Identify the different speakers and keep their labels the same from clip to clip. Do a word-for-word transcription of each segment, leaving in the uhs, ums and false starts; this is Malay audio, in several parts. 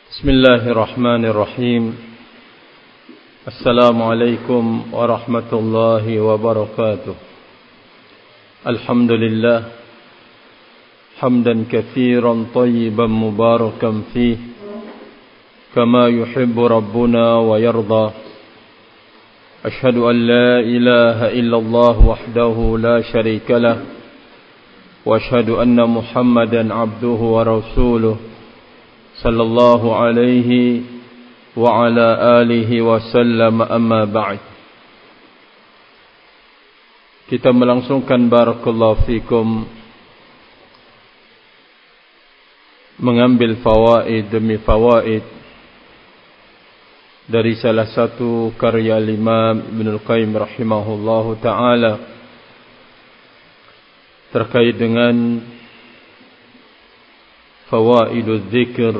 Speaker 1: Bismillahirrahmanirrahim. Assalamualaikum warahmatullahi wabarakatuh. Alhamdulillah hamdan katsiran tayyiban mubarakan fih kama yuhibbu rabbuna wa yarda. Ashhadu an la ilaha illallah wahdahu la syarika lah wa ashhadu anna Muhammadan abduhu wa rasuluh sallallahu alaihi wa ala alihi wa sallam, amma ba'd. Kita melangsungkan barakallahu fikum mengambil fawaid demi fawaid dari salah satu karya Imam Ibnul Qayyim rahimahullahu ta'ala terkait dengan fawaidul dzikr,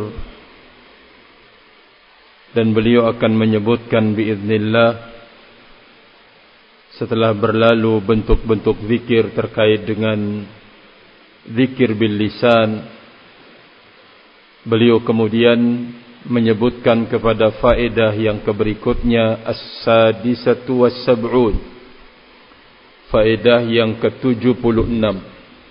Speaker 1: dan beliau akan menyebutkan biiznillah setelah berlalu bentuk-bentuk zikir terkait dengan zikir bil lisan, beliau kemudian menyebutkan kepada faedah yang keberikutnya, as-sadisatu was-sab'un, faedah yang ke tujuh puluh enam.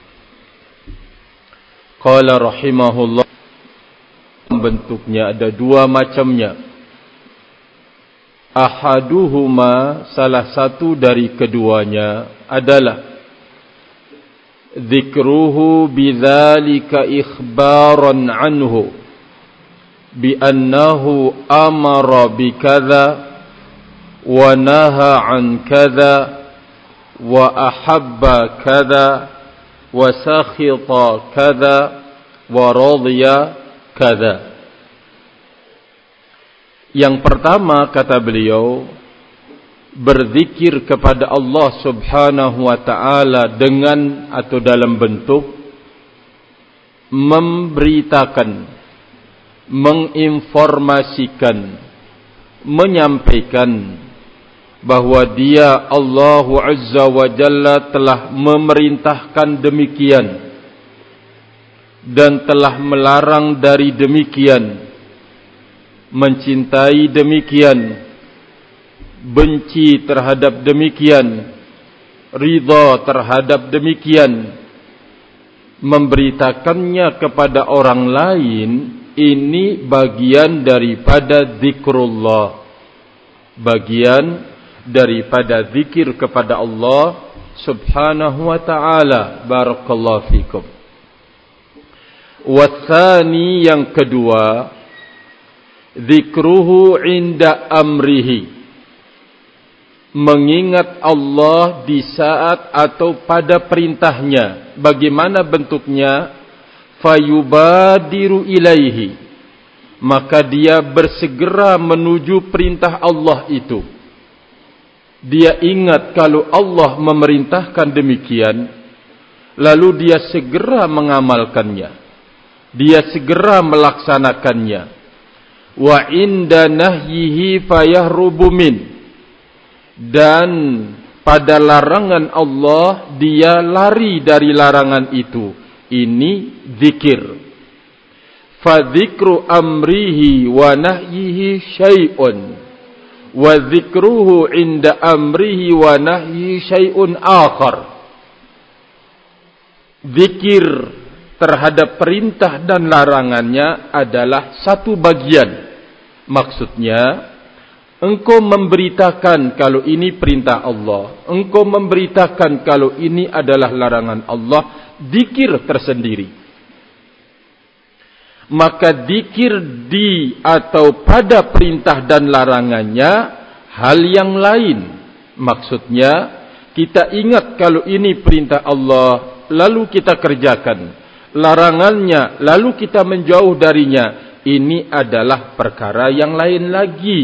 Speaker 1: Qala rahimahullah, bentuknya ada dua macamnya. Ahaduhuma, salah satu dari keduanya adalah dzikruhu bidzalika ikhbaran anhu bi annahu amara bi kadza wa naha an kadza wa ahabba kadza wa sakhita kadza wa radiya kadza. Yang pertama, kata beliau, berzikir kepada Allah subhanahu wa ta'ala dengan atau dalam bentuk memberitakan, menginformasikan, menyampaikan bahwa dia Allah Azza wa Jalla telah memerintahkan demikian dan telah melarang dari demikian, mencintai demikian, benci terhadap demikian, ridha terhadap demikian, memberitakannya kepada orang lain. Ini bagian daripada zikrullah, bagian daripada zikir kepada Allah subhanahu wa ta'ala. Barakallahu fikum. Wathani, yang kedua, zikruhu inda amrihi, mengingat Allah di saat atau pada perintahnya. Bagaimana bentuknya? Fayubadiru ilaihi, maka dia bersegera menuju perintah Allah itu. Dia ingat kalau Allah memerintahkan demikian, lalu dia segera mengamalkannya, dia segera melaksanakannya. Wa inda nahyihi fayahrubu min, dan pada larangan Allah dia lari dari larangan itu. Ini zikir. Fa dzikru amrihi wa nahyihi syai'un, wa dzikruhu inda amrihi wa nahyihi syai'un akhar. Zikir terhadap perintah dan larangannya adalah satu bagian. Maksudnya, engkau memberitakan kalau ini perintah Allah, engkau memberitakan kalau ini adalah larangan Allah, zikir tersendiri. Maka zikir di atau pada perintah dan larangannya hal yang lain. Maksudnya, kita ingat kalau ini perintah Allah, lalu kita kerjakan. Larangannya, lalu kita menjauh darinya. Ini adalah perkara yang lain lagi.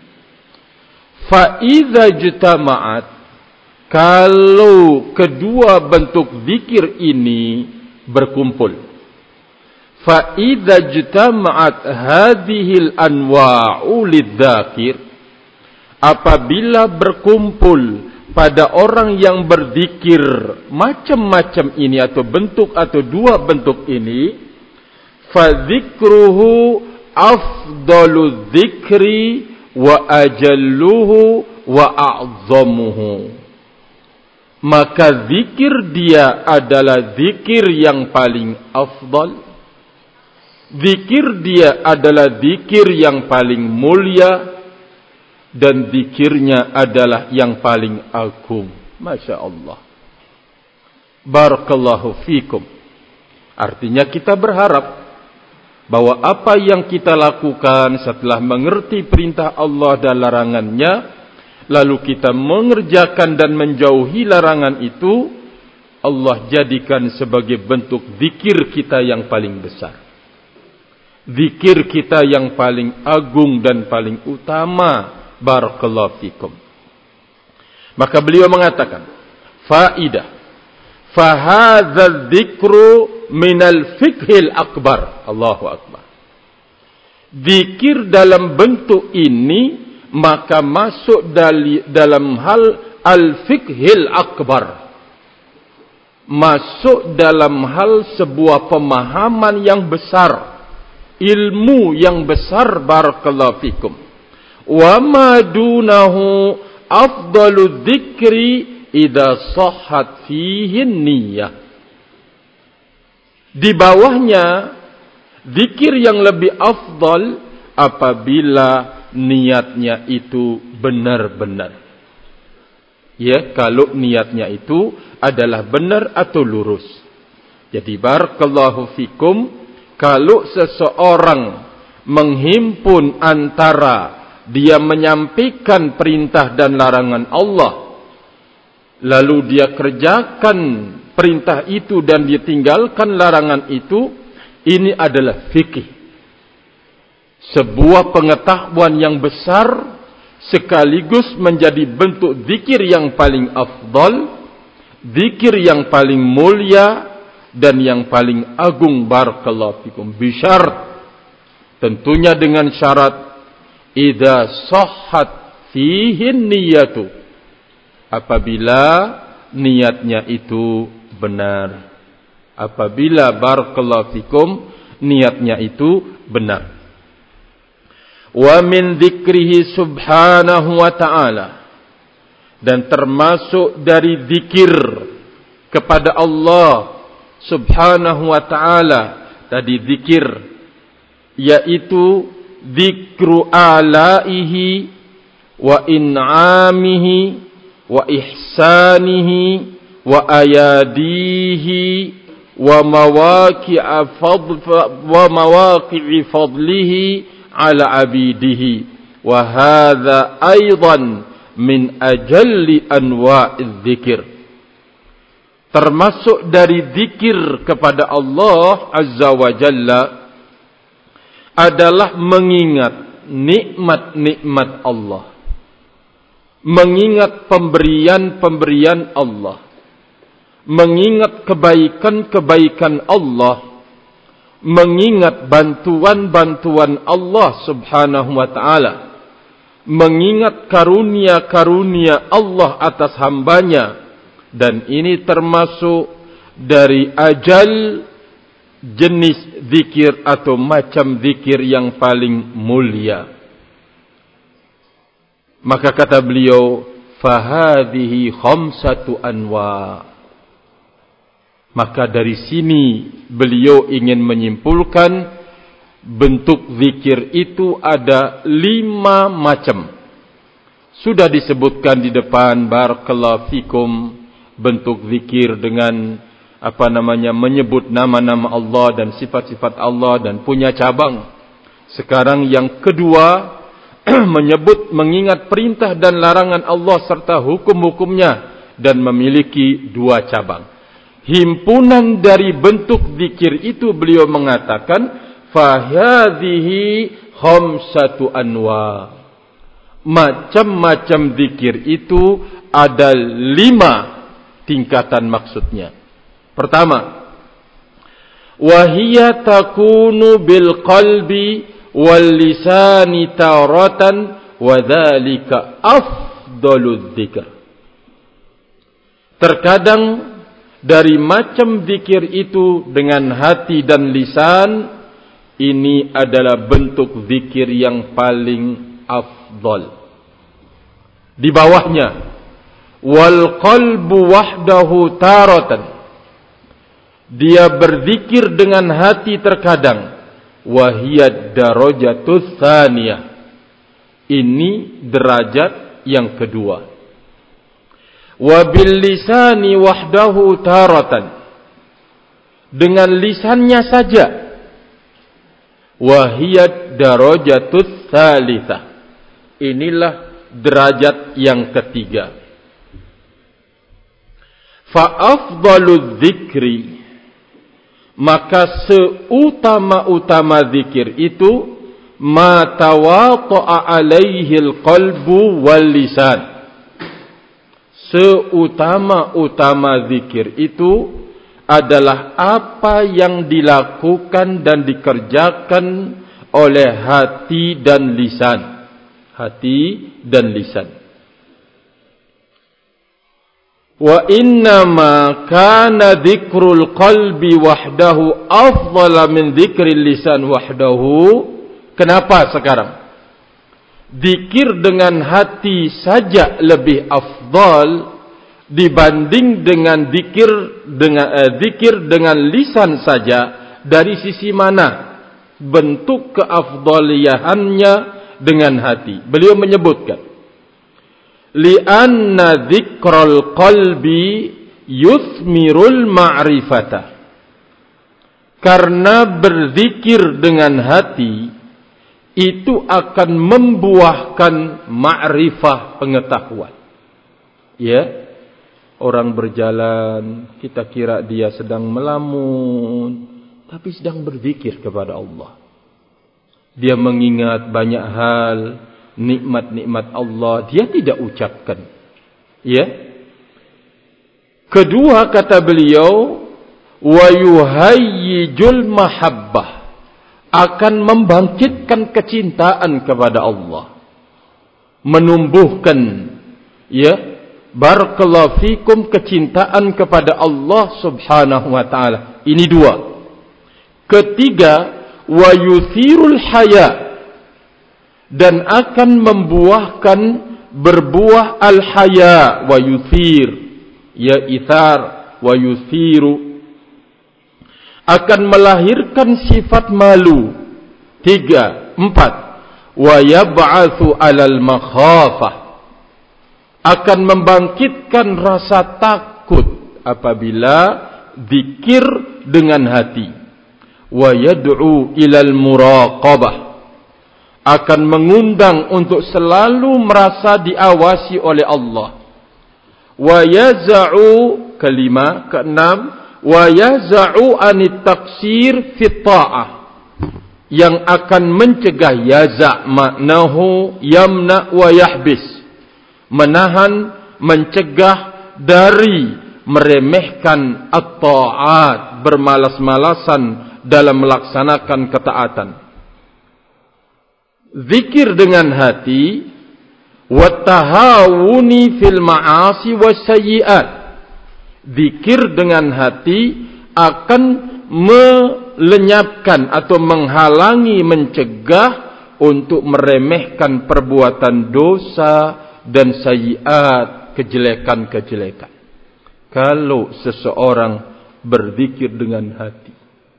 Speaker 1: Fa'idha jutama'at, kalau kedua bentuk zikir ini berkumpul. Fa'idha jutama'at hadhil anwa'u lidzakir, apabila berkumpul pada orang yang berzikir macam-macam ini atau bentuk atau dua bentuk ini, fadzikruhu afdalu dzikri wa ajalluhu wa a'zamuhu. Maka zikir dia adalah zikir yang paling afdal. Zikir dia adalah zikir yang paling mulia. Dan zikirnya adalah yang paling agung. Masya Allah. Barakallahu fikum. Artinya kita berharap bahwa apa yang kita lakukan setelah mengerti perintah Allah dan larangannya, lalu kita mengerjakan dan menjauhi larangan itu, Allah jadikan sebagai bentuk zikir kita yang paling besar. Zikir kita yang paling agung dan paling utama. Barakallahu fikum. Maka beliau mengatakan, faidah, fahadza dzikru minal fiqhil akbar. Allahu akbar. Zikir dalam bentuk ini maka masuk dali, dalam hal al-fiqhil akbar. Masuk dalam hal sebuah pemahaman yang besar, ilmu yang besar. Barakallahu fikum. Wa ma dunahu afdalu dzikri idza sahhat fihi niyyah. Di bawahnya zikir yang lebih afdal apabila niatnya itu benar-benar. Ya, kalau niatnya itu adalah benar atau lurus. Jadi barakallahu fikum, kalau seseorang menghimpun antara dia menyampaikan perintah dan larangan Allah, lalu dia kerjakan perintah itu dan dia tinggalkan larangan itu, ini adalah fikih. Sebuah pengetahuan yang besar sekaligus menjadi bentuk zikir yang paling afdal, zikir yang paling mulia dan yang paling agung. Barakallahu fikum. Bisyarat, tentunya dengan syarat idza sahhat fihi niyyatu, apabila niatnya itu benar. Apabila barakallahu fikum niatnya itu benar. Wa min dzikrihi subhanahu wa ta'ala, dan termasuk dari zikir kepada Allah subhanahu wa ta'ala, tadi zikir yaitu dzikru alaihi wa in'amihi wa ihsanihi wa ayadihi wa mawaqi'a fadl wa mawaqi'i fadlihi ala abidihi, wa hadza aidan min ajalli anwa'iz dzikir. Termasuk dari zikir kepada Allah azza wa jalla adalah mengingat nikmat-nikmat Allah, mengingat pemberian-pemberian Allah, mengingat kebaikan-kebaikan Allah, mengingat bantuan-bantuan Allah subhanahu wa ta'ala, mengingat karunia-karunia Allah atas hambanya. Dan ini termasuk dari ajal jenis zikir atau macam zikir yang paling mulia. Maka kata beliau, fahadhihi khamsatu anwa. Maka dari sini beliau ingin menyimpulkan bentuk zikir itu ada lima macam. Sudah disebutkan di depan, barakallahu fikum, bentuk zikir dengan apa namanya, menyebut nama-nama Allah dan sifat-sifat Allah dan punya cabang. Sekarang yang kedua, menyebut, mengingat perintah dan larangan Allah serta hukum-hukumnya dan memiliki dua cabang. Himpunan dari bentuk zikir itu beliau mengatakan, fahadhihi khamsatu anwa. Macam-macam zikir itu ada lima tingkatan maksudnya. Pertama, wahiyya takunu bil qalbi wal lisani taratan wa dzalika afdaludz dzikr. Terkadang dari macam zikir itu dengan hati dan lisan, ini adalah bentuk zikir yang paling afdal. Di bawahnya, wal qalbu wahdahu taratan, dia berzikir dengan hati terkadang, wahiyad darajatus tsaniyah, ini derajat yang kedua. Wabil lisani wahdahu taratan, dengan lisannya saja, wahiyad darajatus tsalitsah, inilah derajat yang ketiga. Fa afdaludz dzikri, maka seutama-utama zikir itu ma tawata'a alaihil qalbu wal lisan, seutama-utama zikir itu adalah apa yang dilakukan dan dikerjakan oleh hati dan lisan. Hati dan lisan. Wa innama kana dzikrul qalbi wahdahu afdala min dzikril lisan wahdahu. Kenapa sekarang zikir dengan hati saja lebih afdal dibanding dengan zikir dengan eh, zikir dengan lisan saja? Dari sisi mana bentuk keafdaliyahannya dengan hati? Beliau menyebutkan, li'anna dzikral qalbi yuthmirul ma'rifata, karena berzikir dengan hati itu akan membuahkan ma'rifah, pengetahuan. Ya, orang berjalan, kita kira dia sedang melamun, tapi sedang berzikir kepada Allah. Dia mengingat banyak hal, nikmat-nikmat Allah, dia tidak ucapkan. Ya. Kedua, kata beliau, wa yuhayyijul mahabbah, akan membangkitkan kecintaan kepada Allah, menumbuhkan, ya, barakallahu fikum, kecintaan kepada Allah subhanahu wa ta'ala. Ini dua. Ketiga, wa yuthirul haya, dan akan membuahkan, berbuah al-haya, wa yuthir, ya, ithar, wa yuthiru, akan melahirkan sifat malu. Tiga, empat, wa yab'atsu 'alal makhafah, akan membangkitkan rasa takut apabila zikir dengan hati. Wa yad'u ilal muraqabah, akan mengundang untuk selalu merasa diawasi oleh Allah. Wa yaz'u, kelima, keenam, wa yaz'u anit taqsir fit ta'ah, yang akan mencegah, yaza' maknahu yamna wa yahbis, menahan, mencegah dari meremehkan at-ta'at, bermalas-malasan dalam melaksanakan ketaatan. Zikir dengan hati, wa tahawuni fil ma'asi wasayyi'at, zikir dengan hati akan melenyapkan atau menghalangi, mencegah untuk meremehkan perbuatan dosa dan sayyiat, kejelekan-kejelekan. Kalau seseorang berzikir dengan hati,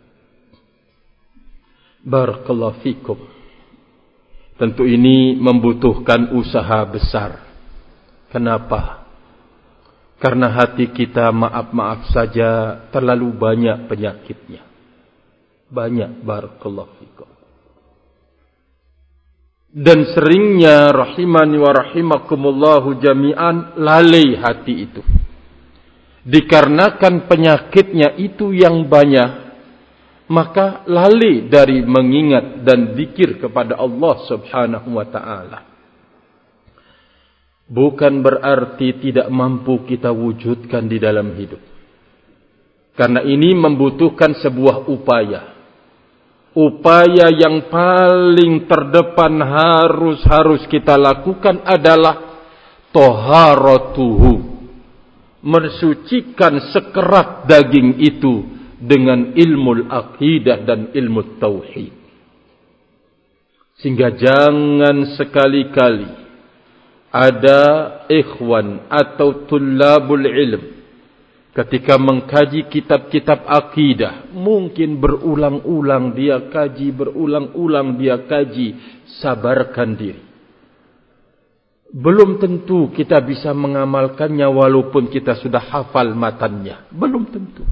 Speaker 1: barakallahu fikum, tentu ini membutuhkan usaha besar. Kenapa? Karena hati kita, maaf-maaf saja, terlalu banyak penyakitnya. Banyak, barakallahu fikum. Dan seringnya, rahimani wa rahimakumullahu jami'an, lalai hati itu. Dikarenakan penyakitnya itu yang banyak, maka lalai dari mengingat dan zikir kepada Allah subhanahu wa ta'ala. Bukan berarti tidak mampu kita wujudkan di dalam hidup. Karena ini membutuhkan sebuah upaya. Upaya yang paling terdepan harus harus kita lakukan adalah toharatuhu, mensucikan sekerat daging itu dengan ilmu aqidah dan ilmu tauhid. Sehingga jangan sekali-kali ada ikhwan atau tullabul ilm ketika mengkaji kitab-kitab akidah, mungkin berulang-ulang dia kaji, berulang-ulang dia kaji, sabarkan diri. Belum tentu kita bisa mengamalkannya walaupun kita sudah hafal matannya. Belum tentu.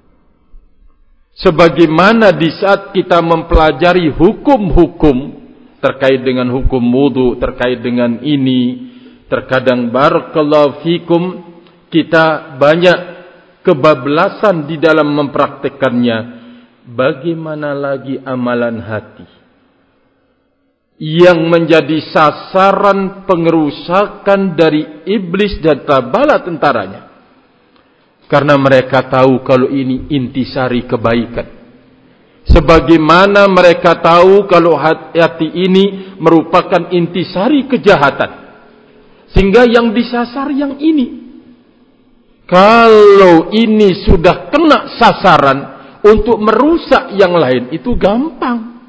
Speaker 1: Sebagaimana di saat kita mempelajari hukum-hukum terkait dengan hukum wudu, terkait dengan ini, terkadang barakallahu fikum kita banyak kebablasan di dalam mempraktekannya. Bagaimana lagi amalan hati yang menjadi sasaran pengerusakan dari iblis dan bala tentaranya. Karena mereka tahu kalau ini intisari kebaikan. Sebagaimana mereka tahu kalau hati ini merupakan intisari kejahatan. Sehingga yang disasar yang ini. Kalau ini sudah kena sasaran untuk merusak yang lain, itu gampang.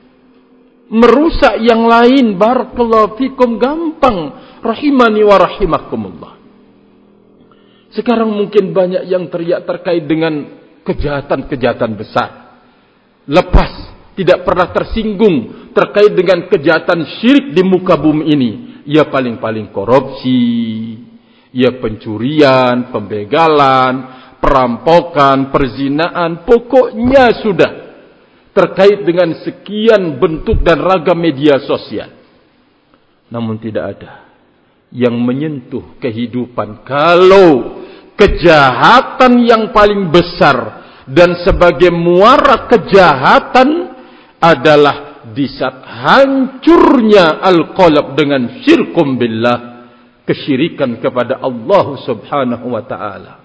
Speaker 1: Merusak yang lain, barakallahu fikum, gampang. Rahimani wa rahimakumullah. Sekarang mungkin banyak yang teriak terkait dengan kejahatan-kejahatan besar. Lepas tidak pernah tersinggung terkait dengan kejahatan syirik di muka bumi ini. Ya paling-paling korupsi, ya pencurian, pembegalan, perampokan, perzinaan, pokoknya sudah terkait dengan sekian bentuk dan ragam media sosial. Namun tidak ada yang menyentuh kehidupan kalau kejahatan yang paling besar dan sebagai muara kejahatan adalah di saat hancurnya al-qalb dengan syirkum billah, kesyirikan kepada Allah Subhanahu wa taala.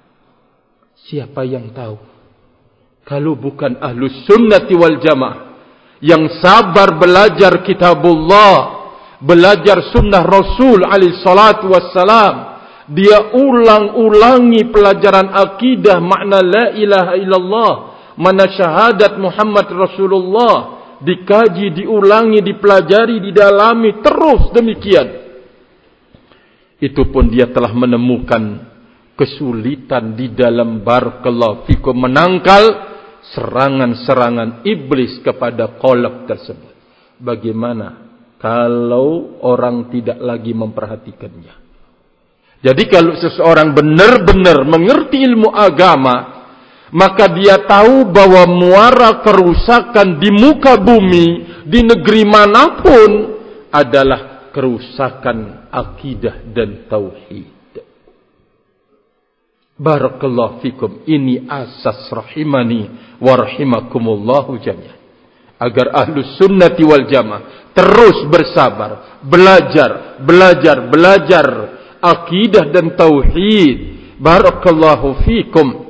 Speaker 1: Siapa yang tahu kalau bukan ahlus sunnati wal jamaah yang sabar belajar kitabullah, belajar sunnah Rasul alaihi salatu wassalam, dia ulang-ulangi pelajaran akidah makna la ilaha illallah, mana syahadat Muhammad Rasulullah, dikaji, diulangi, dipelajari, didalami terus demikian. Itu pun dia telah menemukan kesulitan di dalam barakallahu fikum menangkal serangan-serangan iblis kepada qalb tersebut. Bagaimana kalau orang tidak lagi memperhatikannya? Jadi kalau seseorang benar-benar mengerti ilmu agama, maka dia tahu bahwa muara kerusakan di muka bumi, di negeri manapun adalah kerusakan akidah dan tauhid. Barakallahu fikum. Ini asas rahimani wa rahimakumullahu jami'an. Agar ahlus sunnati wal jamaah terus bersabar, belajar, belajar, belajar akidah dan tauhid. Barakallahu fikum.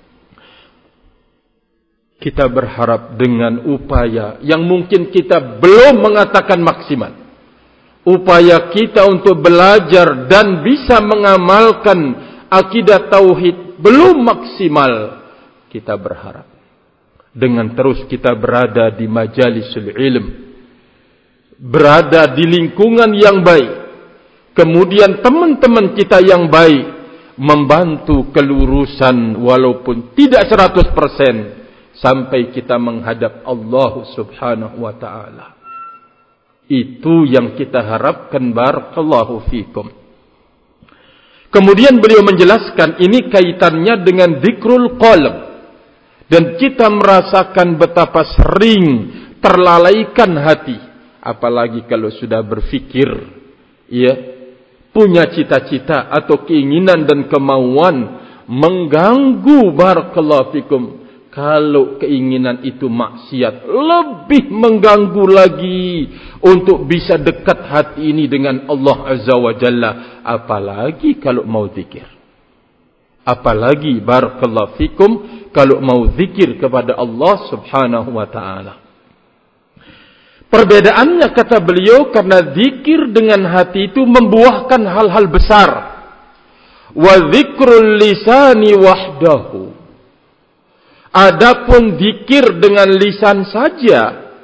Speaker 1: Kita berharap dengan upaya yang mungkin kita belum mengatakan maksimal. Upaya kita untuk belajar dan bisa mengamalkan akidah tauhid belum maksimal. Kita berharap dengan terus kita berada di majalisul ilm, berada di lingkungan yang baik, kemudian teman-teman kita yang baik membantu kelurusan walaupun tidak seratus persen sampai kita menghadap Allah Subhanahu wa taala. Itu yang kita harapkan. Barakallahu fikum. Kemudian beliau menjelaskan ini kaitannya dengan dzikrul qalb, dan kita merasakan betapa sering terlalaikan hati, apalagi kalau sudah berfikir, ya, punya cita-cita atau keinginan dan kemauan mengganggu. Barakallahu fikum. Kalau keinginan itu maksiat, lebih mengganggu lagi untuk bisa dekat hati ini dengan Allah Azza wa Jalla. Apalagi kalau mau zikir. Apalagi barakallahu fikum kalau mau zikir kepada Allah Subhanahu wa ta'ala. Perbedaannya kata beliau, karena zikir dengan hati itu membuahkan hal-hal besar. Wa zikrul lisani wahdahu. Adapun zikir dengan lisan saja,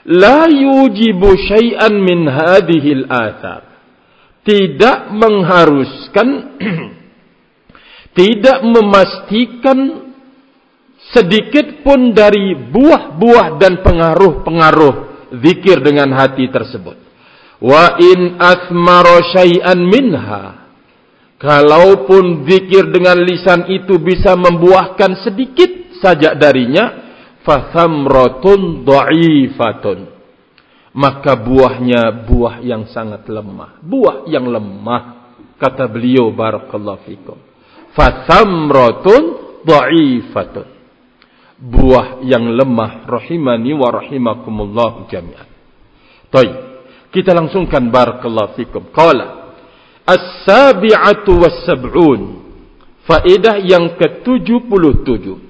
Speaker 1: la yujibu syai'an min hadhil athar, tidak mengharuskan tidak memastikan sedikit pun dari buah-buah dan pengaruh-pengaruh zikir dengan hati tersebut. Wa in athmara syai'an minha, kalaupun zikir dengan lisan itu bisa membuahkan sedikit saja darinya, fathamratun dha'ifatun, maka buahnya buah yang sangat lemah, buah yang lemah, kata beliau barakallahu fikum. Fathamratun dha'ifatun, buah yang lemah, rahimani wa rahimakumullah jami'an. Baik, kita langsungkan barakallahu fikum. Qala as-sabi'atu was-sab'un, faedah yang ke tujuh puluh tujuh.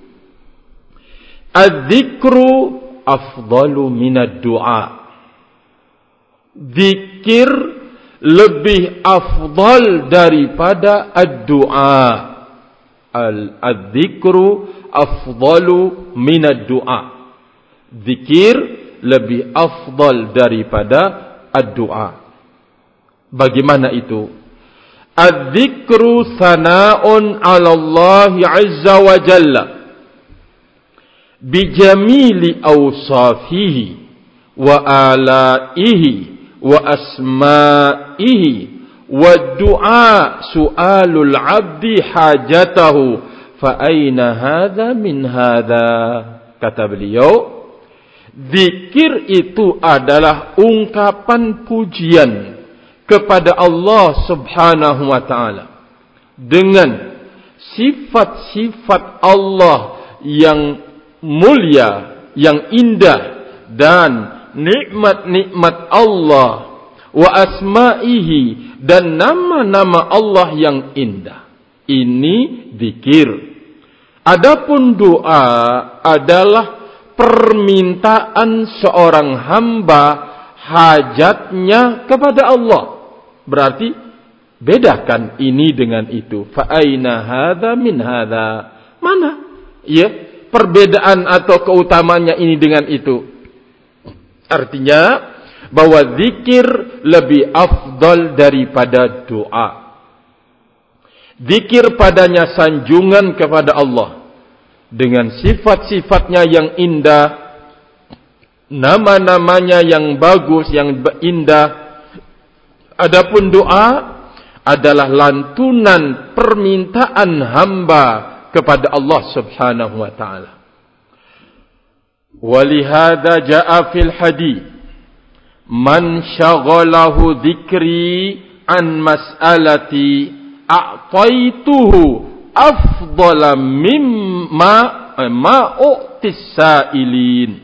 Speaker 1: Az-zikru afdalu minad du'a. Zikir lebih afdal daripada ad-du'a. Az-zikru afdalu minad du'a. Zikir lebih afdal daripada ad-du'a. Bagaimana itu? Az-zikru sana'un 'ala Allah 'azza wa jalla bijamili awsafihi wa alaihi wa asma'ihi wa du'a su'alul 'abdi hajatahu fa aina hadha min hadha. Kata beliau, zikir itu adalah ungkapan pujian kepada Allah Subhanahu wa taala dengan sifat-sifat Allah yang mulia, yang indah, dan nikmat-nikmat Allah, wa asma'ihi, dan nama-nama Allah yang indah. Ini zikir. Adapun doa adalah permintaan seorang hamba hajatnya kepada Allah. Berarti bedakan ini dengan itu. Fa aina hadza min hadza? Mana? Ya, perbedaan atau keutamanya ini dengan itu. Artinya bahwa zikir lebih afdal daripada doa. Zikir padanya sanjungan kepada Allah dengan sifat-sifatnya yang indah, nama-namanya yang bagus, yang indah. Adapun doa adalah lantunan permintaan hamba kepada Allah Subhanahu wa taala. Walihada jaa fil hadits, man syaghalahu dzikri an mas'alati a'taituhu afdala mimma ma u'tis sa'ilin.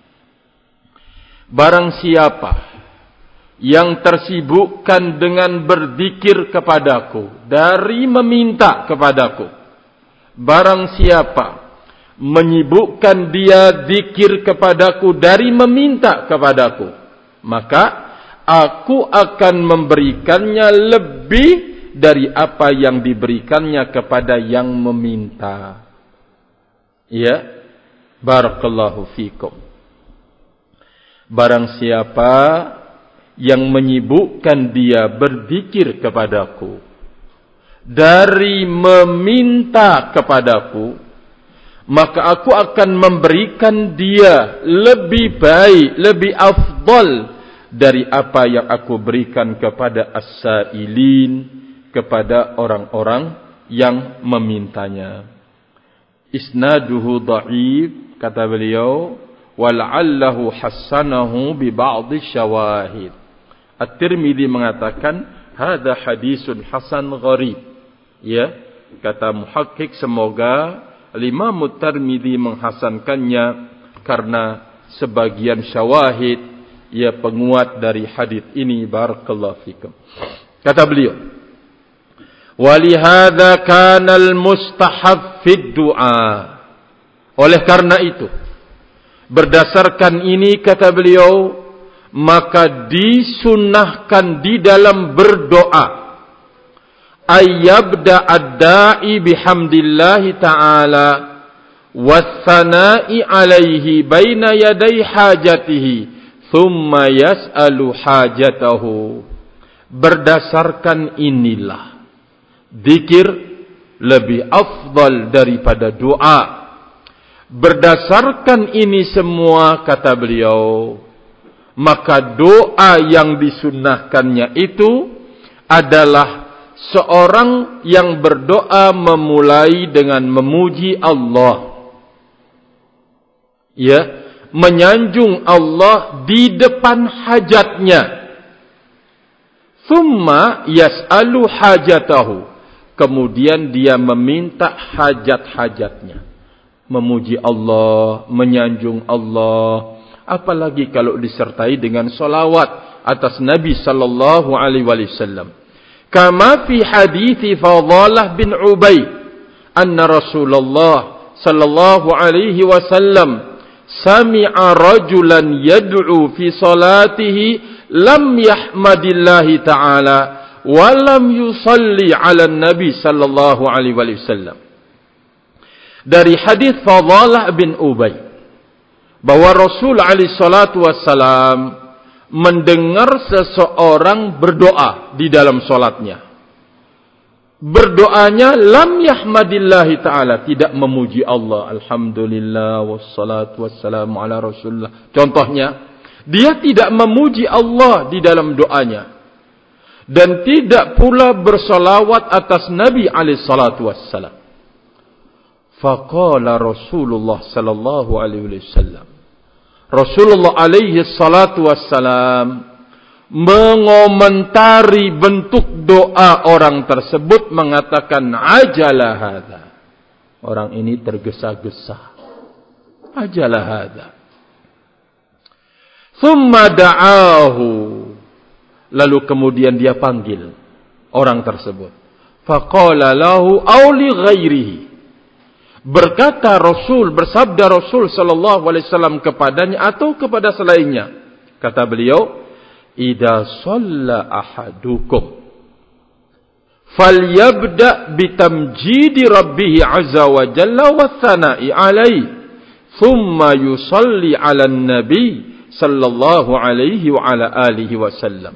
Speaker 1: Barang siapa yang tersibukkan dengan berzikir kepadaku dari meminta kepadaku, barang siapa menyibukkan dia zikir kepadaku dari meminta kepadaku, maka aku akan memberikannya lebih dari apa yang diberikannya kepada yang meminta. Ya, barakallahu fikum. Barang siapa yang menyibukkan dia berzikir kepadaku dari meminta kepadaku, maka aku akan memberikan dia lebih baik, lebih afdal dari apa yang aku berikan kepada as-sa'ilin, kepada orang-orang yang memintanya. Isnaduhu dha'if, kata beliau, wal'allahu hassanahu bi ba'dhi syawahid. At-Tirmidzi mengatakan hadza hadisun hasan gharib. Ya, kata muhakkik, semoga Imam At-Tirmidzi menghasankannya karena sebagian syawahid, ya, penguat dari hadis ini. Barakallahu fikum. Kata beliau, walihada kana al-mustahab fid du'a. Oleh karena itu, berdasarkan ini, kata beliau, maka disunnahkan di dalam berdoa ayyabda ad-da'i bihamdillahi ta'ala wassana'i alaihi baina yaday hajatihi thumma yas'alu hajatahu. Berdasarkan inilah zikir lebih afdal daripada doa. Berdasarkan ini semua, kata beliau, maka doa yang disunnahkannya itu adalah seorang yang berdoa memulai dengan memuji Allah, ya, menyanjung Allah di depan hajatnya. Thumma yas'alu hajatahu. Kemudian dia meminta hajat-hajatnya. Memuji Allah, menyanjung Allah. Apalagi kalau disertai dengan solawat atas Nabi sallallahu alaihi wasallam. Kama fi hadithi Fadalah bin Ubay. Anna Rasulullah sallallahu alaihi wasallam sami'a rajulan yad'u fi salatihi lam yahmadillahi ta'ala wa lam yusalli 'ala nabi sallallahu alaihi wasallam. Dari hadis Fadalah bin Ubay bahwa Rasul alaihi salatu wassalam mendengar seseorang berdoa di dalam salatnya. Berdoanya lam yahmadillahi ta'ala, tidak memuji Allah. Alhamdulillah wassalatu wassalamu ala Rasulullah. Contohnya, dia tidak memuji Allah di dalam doanya. Dan tidak pula bersolawat atas Nabi alaihi salatu wassalam. Faqala Rasulullah sallallahu alaihi wasallam. Rasulullah alaihi salatu wassalam mengomentari bentuk doa orang tersebut, mengatakan ajala hadza. Orang ini tergesa-gesa. Ajala hadza. Thumma da'ahu. Lalu kemudian dia panggil orang tersebut. Faqala lahu aw li ghairihi. Berkata Rasul, bersabda Rasul sallallahu alaihi wasallam kepadanya atau kepada selainnya. Kata beliau, "Idza shalla ahadukum falyabda bitamjidi rabbih azza wa jalla wa thana'i alaihi, thumma yusalli 'alan nabi sallallahu alaihi wa ala alihi wasallam."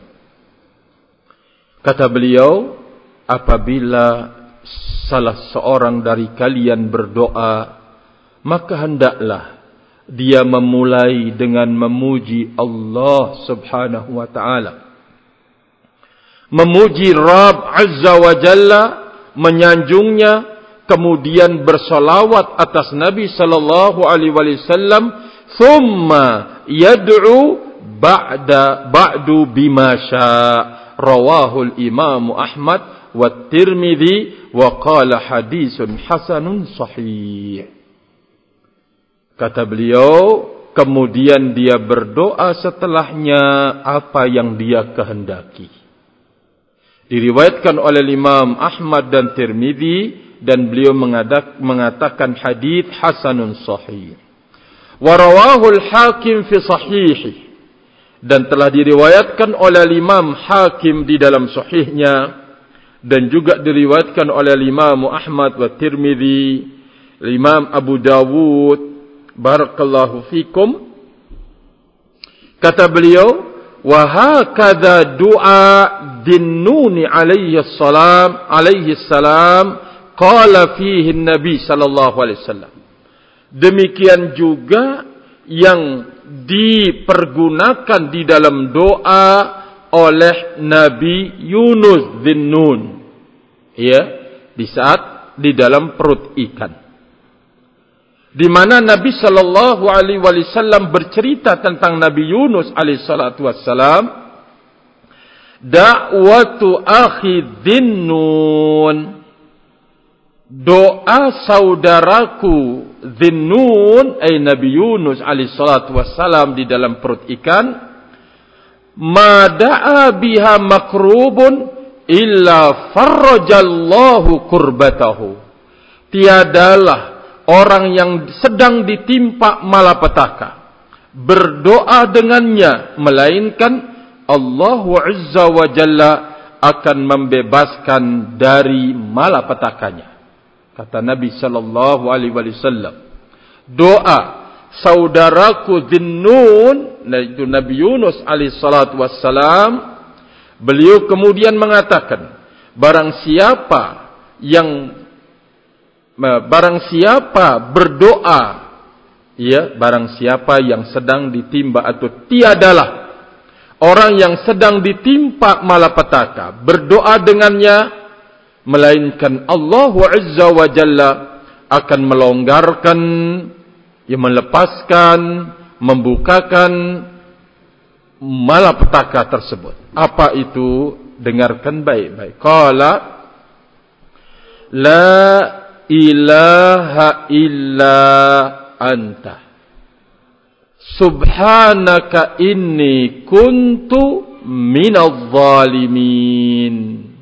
Speaker 1: Kata beliau, apabila salah seorang dari kalian berdoa, maka hendaklah dia memulai dengan memuji Allah subhanahu wa ta'ala. Memuji Rabb azza wa jalla, menyanjungnya, kemudian bersolawat atas Nabi sallallahu alaihi wasallam, thumma yad'u ba'da ba'du bima syaa. Rawahul Imam Ahmad wa Tirmidzi wa qala hadisun hasanun sahih. Kata beliau, kemudian dia berdoa setelahnya apa yang dia kehendaki. Diriwayatkan oleh Imam Ahmad dan Tirmidzi, dan beliau mengatakan hadis hasanun sahih. Wa rawahul Hakim fi sahihi, dan telah diriwayatkan oleh Imam Hakim di dalam sahihnya, dan juga diriwayatkan oleh Imam Ahmad wa Tirmidzi, Imam Abu Dawud, barakallahu fikum. Kata beliau, wa hakadha du'a Dhinnun alaihi salam alaihi salam qala fihi Nabi sallallahu alaihi wasallam. Demikian juga yang dipergunakan di dalam doa oleh Nabi Yunus Dhinnun, ya, di saat di dalam perut ikan, di mana Nabi sallallahu alaihi wasallam bercerita tentang Nabi Yunus alaihi salatu wassalam, da'watu akhi Dhinnun, doa saudaraku Dhinnun, ay Nabi Yunus alaihi salatu wassalam di dalam perut ikan, ma da'a biha makrubun illa farrajallahu kurbatahu. Tiadalah orang yang sedang ditimpa malapetaka berdoa dengannya, melainkan Allah Azza wa Jalla akan membebaskan dari malapetakanya. Kata Nabi sallallahu alaihi wasallam, doa saudaraku Dhinnun yaitu Nabi Yunus alaihi salatu wassalam, beliau kemudian mengatakan, barang siapa yang barang siapa berdoa, ya, barang siapa yang sedang ditimpa atau tiadalah orang yang sedang ditimpa malapetaka berdoa dengannya, melainkan Allah Azza wa Jalla akan melonggarkan, ya, melepaskan, membukakan malapetaka tersebut. Apa itu? Dengarkan baik-baik. Qala la ilaha illa anta subhanaka inni kuntu minadh zalimin.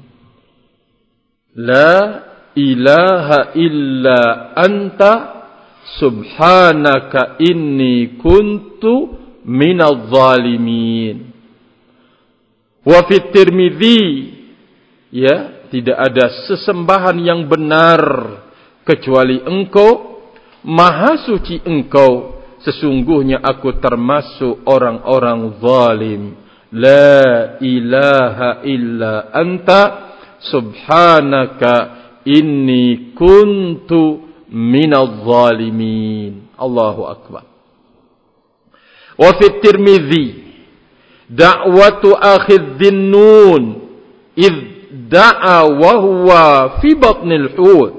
Speaker 1: La ilaha illa anta subhanaka inni kuntu minadh zalimin. Wa fi Tirmidzi, ya, tidak ada sesembahan yang benar kecuali Engkau, Maha suci Engkau, sesungguhnya aku termasuk orang-orang zalim. La ilaha illa anta subhanaka inni kuntu minadh zalimin. Allahu akbar. Wa fi Tirmidzi da'watu akhi Dhinnun id da'a wa huwa fi batnil hut.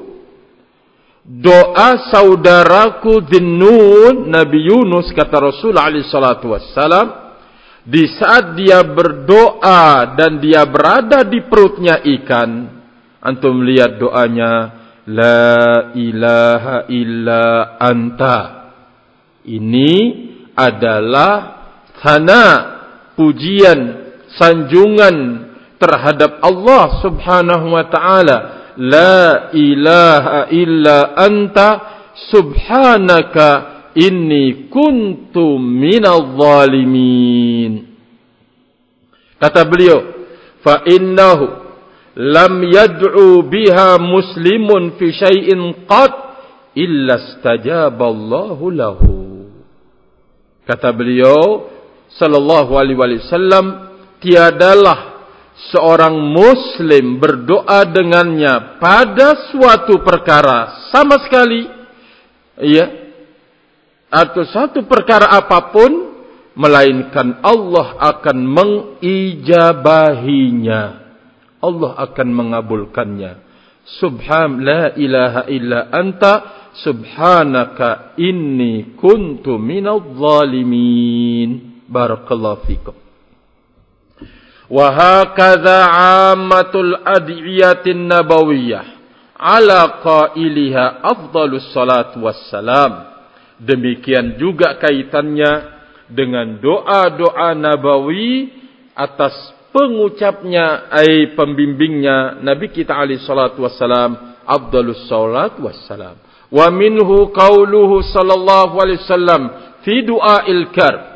Speaker 1: Doa saudaraku Dhinnun, Nabi Yunus, kata Rasul alaihi salatu wassalam, di saat dia berdoa dan dia berada di perutnya ikan. Antum lihat doanya, la ilaha illa anta. Ini adalah thana, pujian, sanjungan terhadap Allah Subhanahu wa ta'ala. La ilaha illa anta subhanaka inni kuntu minadh zalimin. Kata beliau, fa innahu lam yad'u biha muslimun fi syai'in qad illa istajaba Allahu lahu. Kata beliau sallallahu alaihi wasallam, tiadalah seorang muslim berdoa dengannya pada suatu perkara sama sekali, ya, atau satu perkara apapun, melainkan Allah akan mengijabahinya, Allah akan mengabulkannya. Subhan la ilaha illa anta subhanaka inni kuntu minadh zalimin. Barakallahu fikum. Wa hakadha 'ammatul ad'iyatin nabawiyyah ala qailiha afdhalus salatu wassalam. Demikian juga kaitannya dengan doa-doa nabawi atas pengucapnya, ai pembimbingnya Nabi kita alaihi salatu wassalam, afdhalus salatu wassalam. Wa minhu qauluhu sallallahu alaihi wasallam fi du'ail karb.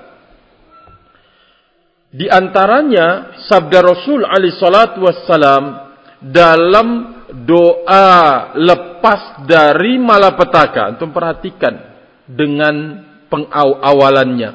Speaker 1: Di antaranya sabda Rasul alaihi salatu wassalam dalam doa lepas dari malapetaka. Antum perhatikan dengan pengawalannya.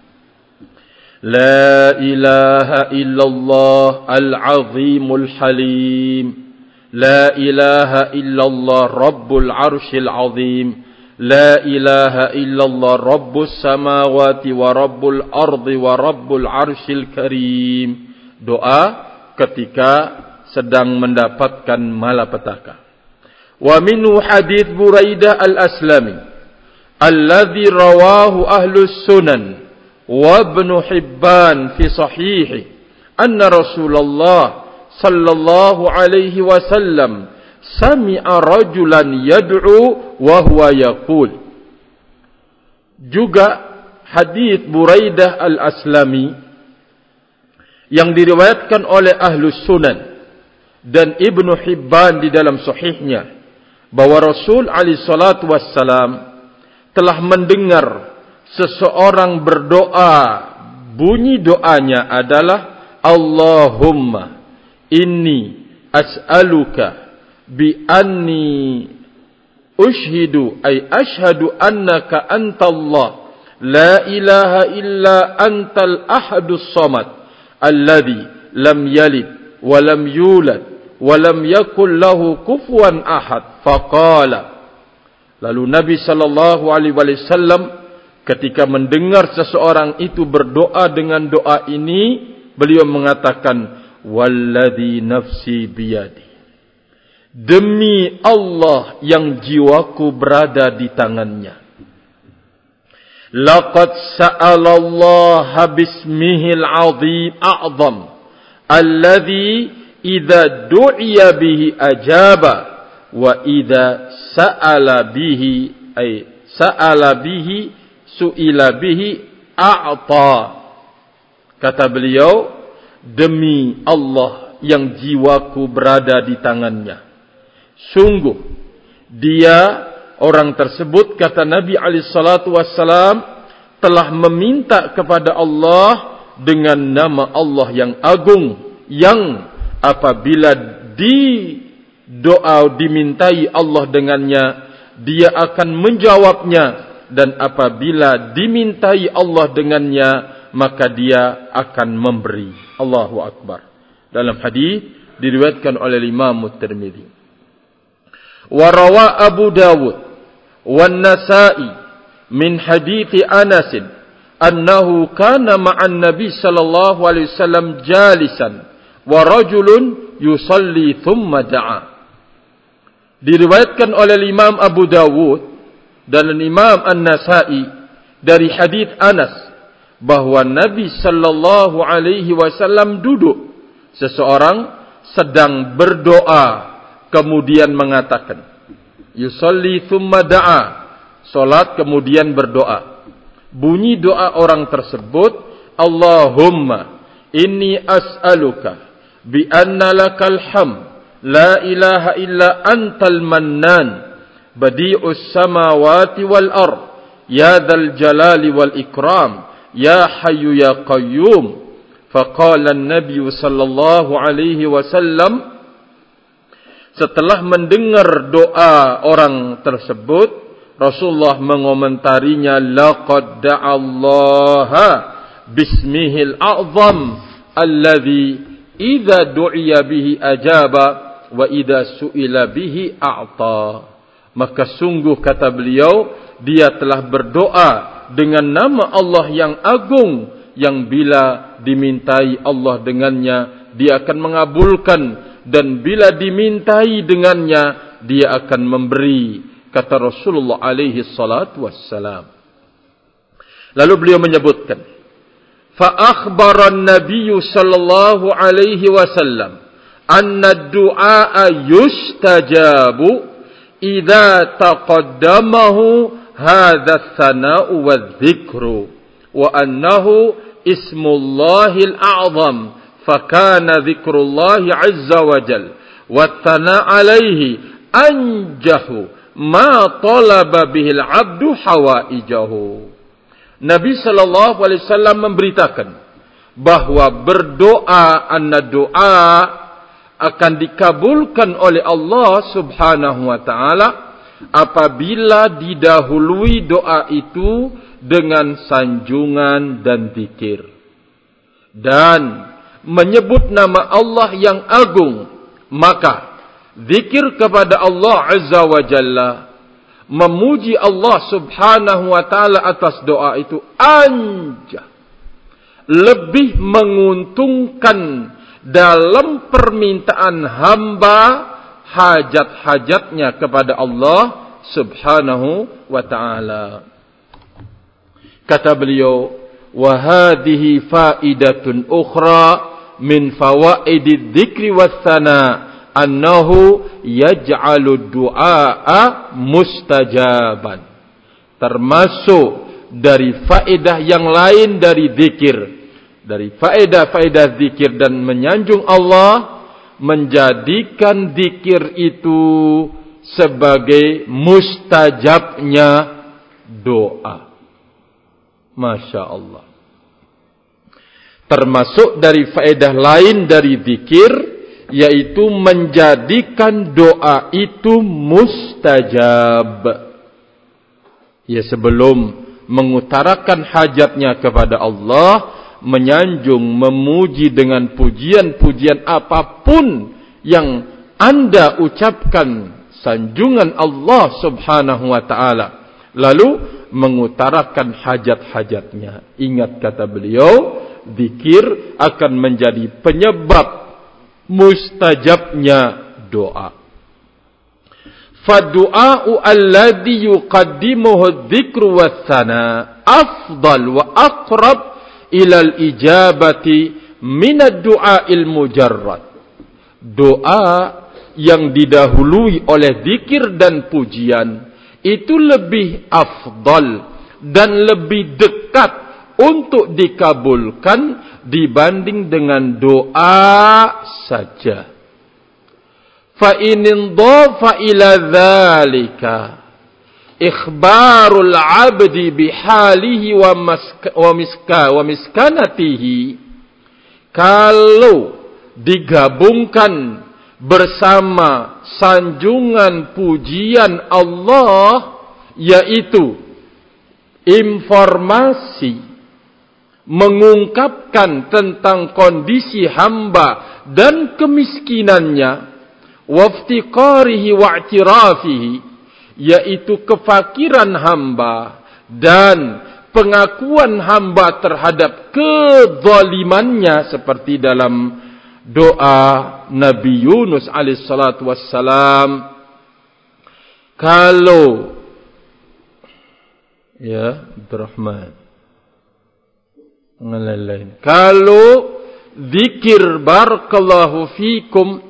Speaker 1: La ilaha illallah al-azimul halim. La ilaha illallah rabbul arshil azim. La ilaha illallah rabbus samawati wa rabbul ardi wa rabbul arshil karim. Doa ketika sedang mendapatkan malapetaka. Wa minhu hadits Buraidah al-Aslami alladhi rawahu ahlus sunan wa Ibn Hibban fi sahihi anna Rasulullah sallallahu alaihi wasallam sami'a rajulan yad'u wa huwa yaqul. Juga hadits Buraidah al-Aslami yang diriwayatkan oleh Ahlus Sunan dan Ibnu Hibban di dalam sahihnya, bahwa Rasul alaihi salatu wassalam telah mendengar seseorang berdoa, bunyi doanya adalah Allahumma inni as'aluka bi anni ushhidu ay ashhadu annaka antallah la ilaha illa antal ahadus samad alladhi lam yalid wa lam yulad wa lam yakul lahu kufuwan ahad. Faqala, lalu Nabi sallallahu alaihi wasallam ketika mendengar seseorang itu berdoa dengan doa ini, beliau mengatakan, walladzi nafsi biyadi, demi Allah yang jiwaku berada di tangannya, laqad sa'ala Allah bismihil azim a'zam alladzi idza du'iya bihi ajaba wa idza sa'ala bihi ay sa'ala bihi su'ila bihi a'ta. Kata beliau, demi Allah yang jiwaku berada di tangannya, sungguh dia, orang tersebut, kata Nabi alaihi salatu wassalam, telah meminta kepada Allah dengan nama Allah yang agung, yang apabila di doa dimintai Allah dengannya, dia akan menjawabnya, dan apabila dimintai Allah dengannya, maka dia akan memberi. Allahu Akbar. Dalam hadis diriwayatkan oleh Imam Tirmidzi. Wa rawa Abu Dawud wan Nasa'i min hadits Anas annahu kana ma'an Nabi sallallahu alaihi wasallam jalisan wa rajulun yusalli thumma da'a. Diriwayatkan oleh Imam Abu Dawud dan Imam An-Nasa'i dari hadits Anas bahwa Nabi sallallahu alaihi wasallam duduk, seseorang sedang berdoa kemudian mengatakan, yusalli thumma da'a, salat kemudian berdoa. Bunyi doa orang tersebut, Allahumma inni as'aluka bi anna lakal hamd la ilaha illa antal mannan badi'us samawati wal ard ya dzal jalali wal ikram ya hayyu ya qayyum. Faqala an-nabiy sallallahu alaihi wasallam, setelah mendengar doa orang tersebut, Rasulullah mengomentarinya, laqad da'allaha bismihil a'zam alladhi idza du'iya bihi ajaba wa idza su'ila bihi a'ta. Maka sungguh, kata beliau, dia telah berdoa dengan nama Allah yang agung, yang bila dimintai Allah dengannya, dia akan mengabulkan, dan bila dimintai dengannya, dia akan memberi, kata Rasulullah alaihi salatu wassalam. Lalu beliau menyebutkan, fa akhbara an-nabiy sallallahu alaihi wasallam anna ad-du'a yustajabu idza taqaddamahu hadha ats-tsana'u wadh-dhikru wa annahu ismullahil a'zam fakana dzikrullahi azza wa jal wa thana alaihi anjahu ma talaba bihil abdu hawaijahu. Nabi sallallahu alaihi wasallam memberitakan bahwa berdoa, anna doa akan dikabulkan oleh Allah subhanahu wa ta'ala apabila didahului doa itu dengan sanjungan dan zikir, dan menyebut nama Allah yang agung. Maka zikir kepada Allah azza wa jalla, memuji Allah subhanahu wa ta'ala atas doa itu, anja, lebih menguntungkan dalam permintaan hamba hajat-hajatnya kepada Allah subhanahu wa ta'ala. Kata beliau, wa hadhihi faidatun ukhra min fawaidid dzikri wassana annahu yaj'alu du'a mustajaban. Termasuk dari faedah yang lain dari zikir, dari faedah-faedah zikir dan menyanjung Allah, menjadikan zikir itu sebagai mustajabnya doa. Masya Allah. Termasuk dari faedah lain dari zikir, yaitu menjadikan doa itu mustajab. Ya, sebelum mengutarakan hajatnya kepada Allah, menyanjung, memuji dengan pujian-pujian apapun yang Anda ucapkan, sanjungan Allah subhanahu wa ta'ala, lalu mengutarakan hajat-hajatnya. Ingat kata beliau, zikir akan menjadi penyebab mustajabnya doa. Fadu'a'u alladhi yuqaddimuhu dzikru wassana afdal wa aqrab ilal ijabati minad du'a'il mujarrad. Doa yang didahului oleh zikir dan pujian itu lebih afdal dan lebih dekat untuk dikabulkan dibanding dengan doa saja. Fa in dhafa ila dzalika ikhbarul 'abdi bihalihi wa maska wa miska wa miskanatihi, kalau digabungkan bersama sanjungan pujian Allah, yaitu informasi mengungkapkan tentang kondisi hamba dan kemiskinannya, waftiqarihi wa'tirafihi, yaitu kefakiran hamba dan pengakuan hamba terhadap kezalimannya, seperti dalam doa Nabi Yunus alaihi salatu wassalam. Kalau ya Abdurrahman ngalain, kalau zikir barakallahu fikum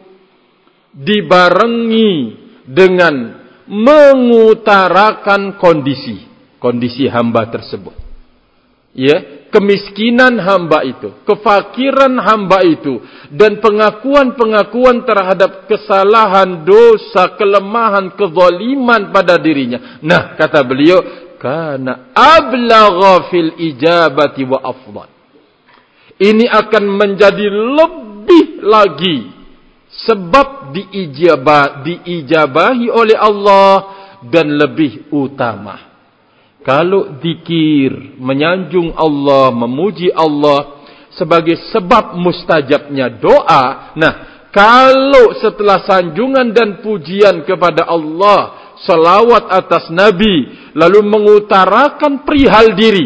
Speaker 1: dibarengi dengan mengutarakan kondisi kondisi hamba tersebut, ya, kemiskinan hamba itu, kefakiran hamba itu, dan pengakuan-pengakuan terhadap kesalahan, dosa, kelemahan, kezaliman pada dirinya. Nah, kata beliau, kana ablagha fil ijabati wa afdal. Ini akan menjadi lebih lagi sebab diijabah, diijabahi oleh Allah dan lebih utama. Kalau zikir, menyanjung Allah, memuji Allah sebagai sebab mustajabnya doa. Nah, kalau setelah sanjungan dan pujian kepada Allah, salawat atas Nabi, lalu mengutarakan perihal diri,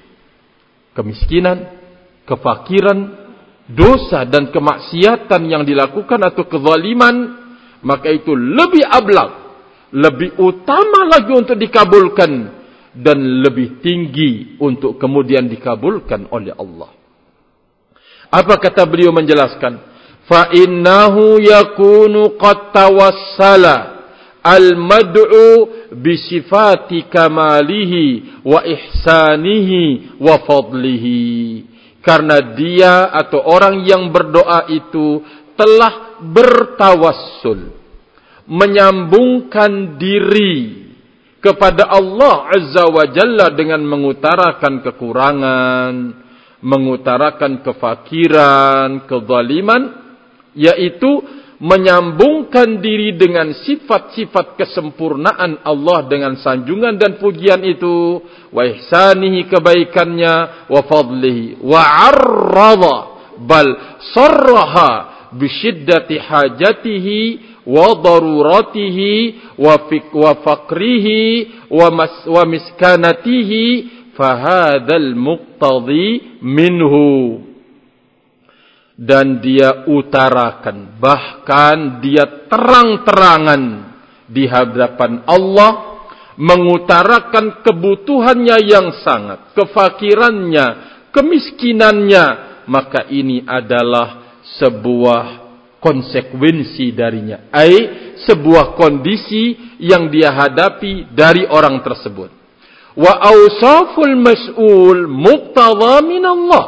Speaker 1: kemiskinan, kefakiran, dosa dan kemaksiatan yang dilakukan atau kezaliman, maka itu lebih ablaq, lebih utama lagi untuk dikabulkan dan lebih tinggi untuk kemudian dikabulkan oleh Allah. Apa kata beliau menjelaskan? Fa innahu yakunu qad tawassala al-mad'u bi sifati kamalihi wa ihsanihi wa fadlihi. Karena dia atau orang yang berdoa itu telah bertawassul, menyambungkan diri kepada Allah Azza wa Jalla dengan mengutarakan kekurangan, mengutarakan kefakiran, kezaliman, yaitu menyambungkan diri dengan sifat-sifat kesempurnaan Allah dengan sanjungan dan pujian itu, wa ihsanihi, kebaikannya, wa fadlihi, wa arradha bal sarraha bi syiddati hajatihi wa daruratihi wa fik wa faqrihi wa mas wa miskanatihi, fahadzal muqtadi minhu. Dan dia utarakan, bahkan dia terang-terangan di hadapan Allah, mengutarakan kebutuhannya yang sangat, kefakirannya, kemiskinannya, maka ini adalah sebuah konsekuensi darinya, ai sebuah kondisi yang dia hadapi dari orang tersebut. Wa awsaful mas'ul muqtadha min Allah.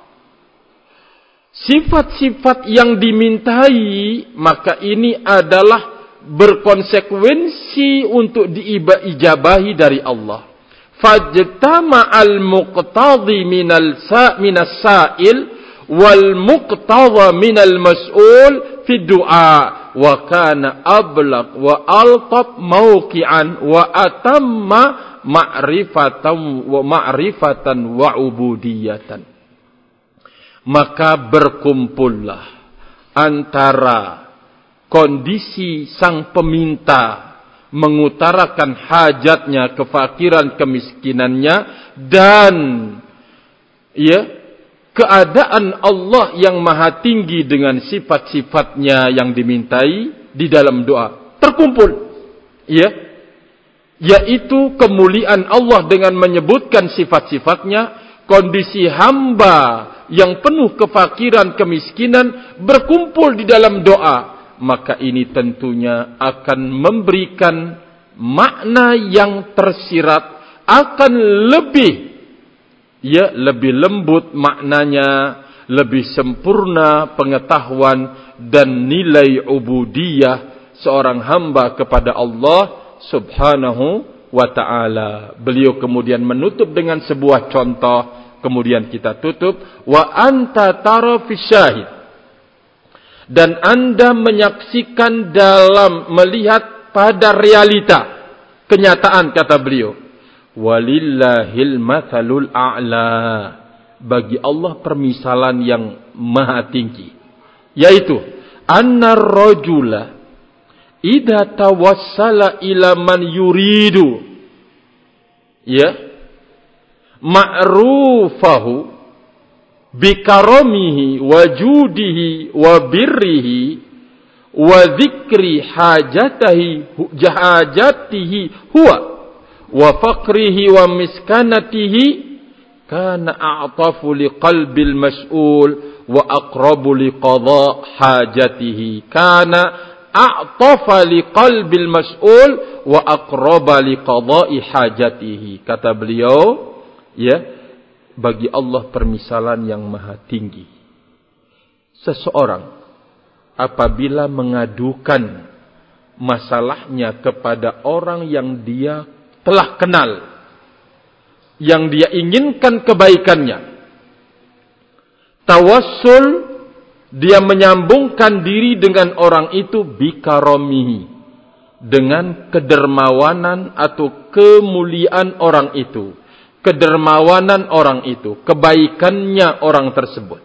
Speaker 1: Sifat-sifat yang dimintai, maka ini adalah berkonsekuensi untuk diijabahi dari Allah. Fajtama al-muqtadhi minal sa minas sa'il wal muqtadha minal mas'ul fi du'a wa kana ablaq wa altab mauqi'an wa atamma ma'rifatan wa ma'rifatan wa ubudiyatan. Maka berkumpullah antara kondisi sang peminta mengutarakan hajatnya, kefakiran, kemiskinannya, dan ya, keadaan Allah yang maha tinggi dengan sifat-sifatnya yang dimintai di dalam doa terkumpul, ya, yaitu kemuliaan Allah dengan menyebutkan sifat-sifatnya, kondisi hamba yang penuh kefakiran, kemiskinan berkumpul di dalam doa, maka ini tentunya akan memberikan makna yang tersirat, akan lebih ya lebih lembut maknanya, lebih sempurna pengetahuan dan nilai ubudiyah seorang hamba kepada Allah Subhanahu wa ta'ala. Beliau kemudian menutup dengan sebuah contoh. Kemudian kita tutup, wa anta tara fi syahid, dan anda menyaksikan dalam melihat pada realita kenyataan, kata beliau, walillahil mathalul a'la, bagi Allah permisalan yang maha tinggi, yaitu annar rajula idza tawassala ila man yuridu ya ma'rufahu bikaramihi wa judihi wa birrihi wa dzikri hajatihi hajatihi huwa wa faqrihi wa miskanatihi kana a'tafu liqalbil mas'ul wa aqrabu liqadha hajatihi kana a'tafa liqalbil mas'ul wa aqraba liqadha'i hajatihi. Kata beliau, ya, bagi Allah permisalan yang maha tinggi. Seseorang apabila mengadukan masalahnya kepada orang yang dia telah kenal, yang dia inginkan kebaikannya, tawassul, dia menyambungkan diri dengan orang itu bikaromihi, dengan kedermawanan atau kemuliaan orang itu, kedermawanan orang itu, kebaikannya orang tersebut.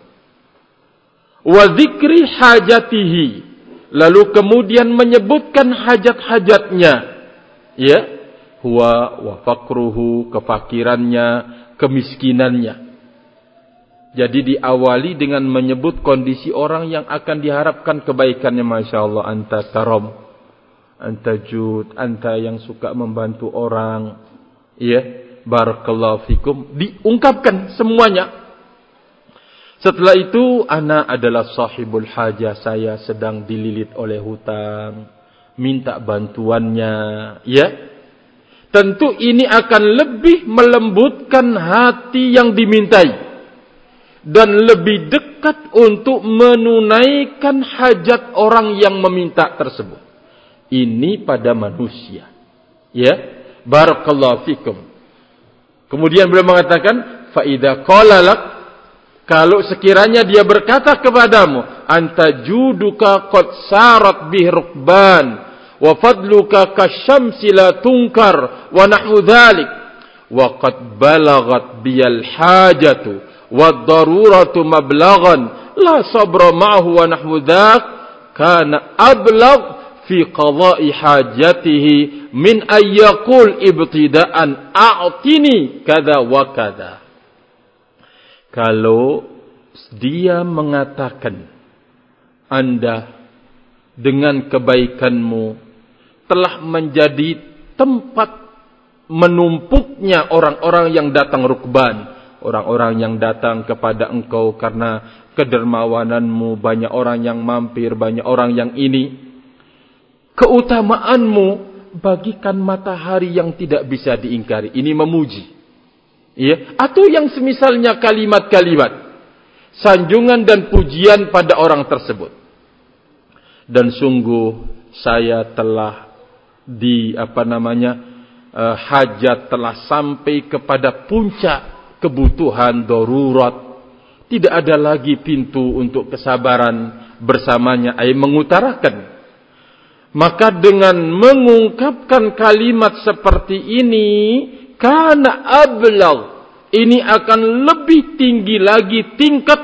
Speaker 1: Wa dzikri hajatihi, lalu kemudian menyebutkan hajat-hajatnya, ya, huwa wa faqruhu, kefakirannya, kemiskinannya. Jadi diawali dengan menyebut kondisi orang yang akan diharapkan kebaikannya. Masya Allah, anta karam, anta jud, anta yang suka membantu orang, ya, barakallahu fikum, diungkapkan semuanya. Setelah itu, ana adalah sahibul hajah, saya sedang dililit oleh hutang, minta bantuannya, ya. Tentu ini akan lebih melembutkan hati yang dimintai dan lebih dekat untuk menunaikan hajat orang yang meminta tersebut. Ini pada manusia, ya, barakallahu fikum. Kemudian beliau mengatakan, fa idza qala lak, kalau sekiranya dia berkata kepadamu, anta juduka qad sarat bih rukban wa fadluka kasyamsi la tunkar wa nahwu dzalik wa qad balagat biyal hajatu wa daruratu mablaghan la sabra ma'hu wa nahwu dzak kana ablagh fi qada'i hajatihi min ayyakul ibtida'an a'tini kada wa kada. Kalau dia mengatakan, Anda dengan kebaikanmu telah menjadi tempat menumpuknya orang-orang yang datang rukban, orang-orang yang datang kepada engkau karena kedermawananmu, banyak orang yang mampir, banyak orang yang ini. Keutamaanmu bagikan matahari yang tidak bisa diingkari. Ini memuji, ya, atau yang semisalnya kalimat-kalimat sanjungan dan pujian pada orang tersebut. Dan sungguh saya telah di apa namanya uh, hajat telah sampai kepada puncak kebutuhan darurat. Tidak ada lagi pintu untuk kesabaran bersamanya, ay mengutarakan Maka dengan mengungkapkan kalimat seperti ini, kana ablagh, ini akan lebih tinggi lagi tingkat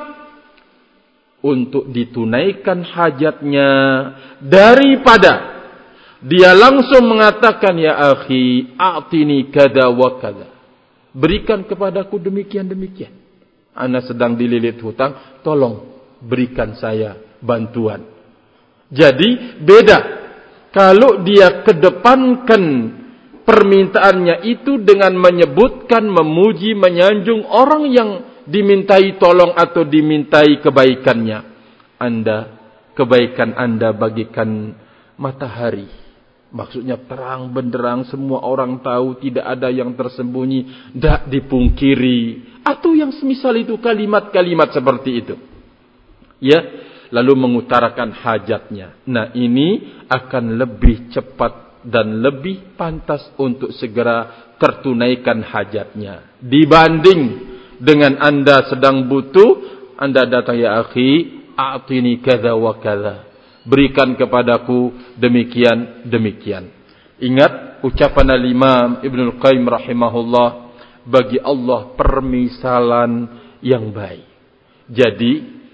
Speaker 1: untuk ditunaikan hajatnya daripada dia langsung mengatakan, ya akhi, a'tini kada wa kada, berikan kepadaku demikian demikian. Ana sedang dililit hutang, tolong berikan saya bantuan. Jadi beda kalau dia kedepankan permintaannya itu dengan menyebutkan, memuji, menyanjung orang yang dimintai tolong atau dimintai kebaikannya. Anda, kebaikan Anda bagikan matahari. Maksudnya terang benderang, semua orang tahu, tidak ada yang tersembunyi, tidak dipungkiri. Atau yang semisal itu, kalimat-kalimat seperti itu. Ya, lalu mengutarakan hajatnya. Nah, ini akan lebih cepat dan lebih pantas untuk segera tertunaikan hajatnya. Dibanding dengan Anda sedang butuh, Anda datang, ya akhi, a'tini kadza wa kadza, berikan kepadaku demikian demikian. Ingat ucapan al-Imam Ibnul Qayyim rahimahullah, bagi Allah permisalan yang baik. Jadi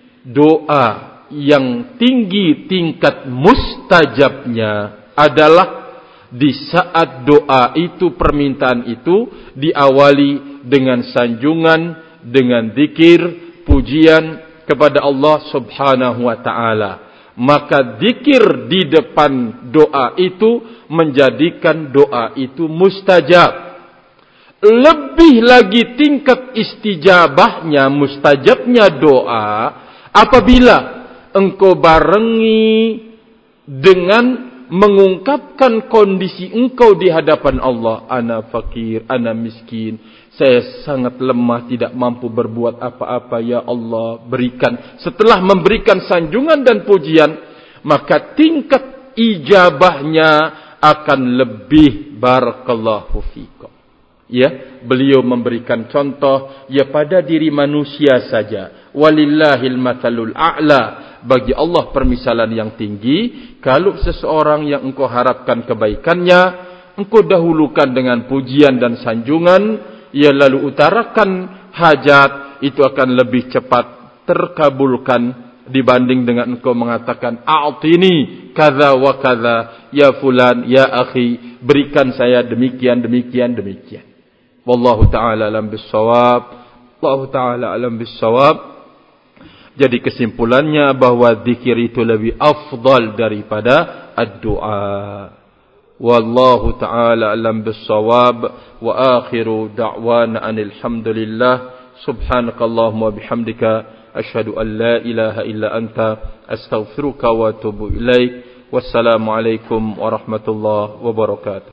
Speaker 1: doa yang tinggi tingkat mustajabnya adalah di saat doa itu, permintaan itu diawali dengan sanjungan, dengan zikir, pujian kepada Allah Subhanahu wa taala. Maka zikir di depan doa itu menjadikan doa itu mustajab. Lebih lagi tingkat istijabahnya, mustajabnya doa apabila engkau barengi dengan mengungkapkan kondisi engkau di hadapan Allah. Ana fakir, ana miskin, saya sangat lemah, tidak mampu berbuat apa-apa, ya Allah berikan. Setelah memberikan sanjungan dan pujian, maka tingkat ijabahnya akan lebih. Barakallahu fikum. Ya, beliau memberikan contoh, ya pada diri manusia saja. Walillahil mathalul a'la, bagi Allah permisalan yang tinggi. Kalau seseorang yang engkau harapkan kebaikannya, engkau dahulukan dengan pujian dan sanjungan, ya lalu utarakan hajat, itu akan lebih cepat terkabulkan dibanding dengan engkau mengatakan, a'tini kadza wa kadza, ya fulan, ya akhi, berikan saya demikian demikian demikian. Wallahu ta'ala alam bissawab. Wallahu ta'ala alam bissawab. Jadi kesimpulannya bahwa zikir itu lebih afdal daripada ad-du'a. Wallahu ta'ala alam bissawab. Wa akhiru da'wana anil hamdulillah. Subhanakallahumma bihamdika, asyhadu an la ilaha illa anta, astaghfiruka wa atubu ilaik. Wassalamualaikum warahmatullahi wabarakatuh.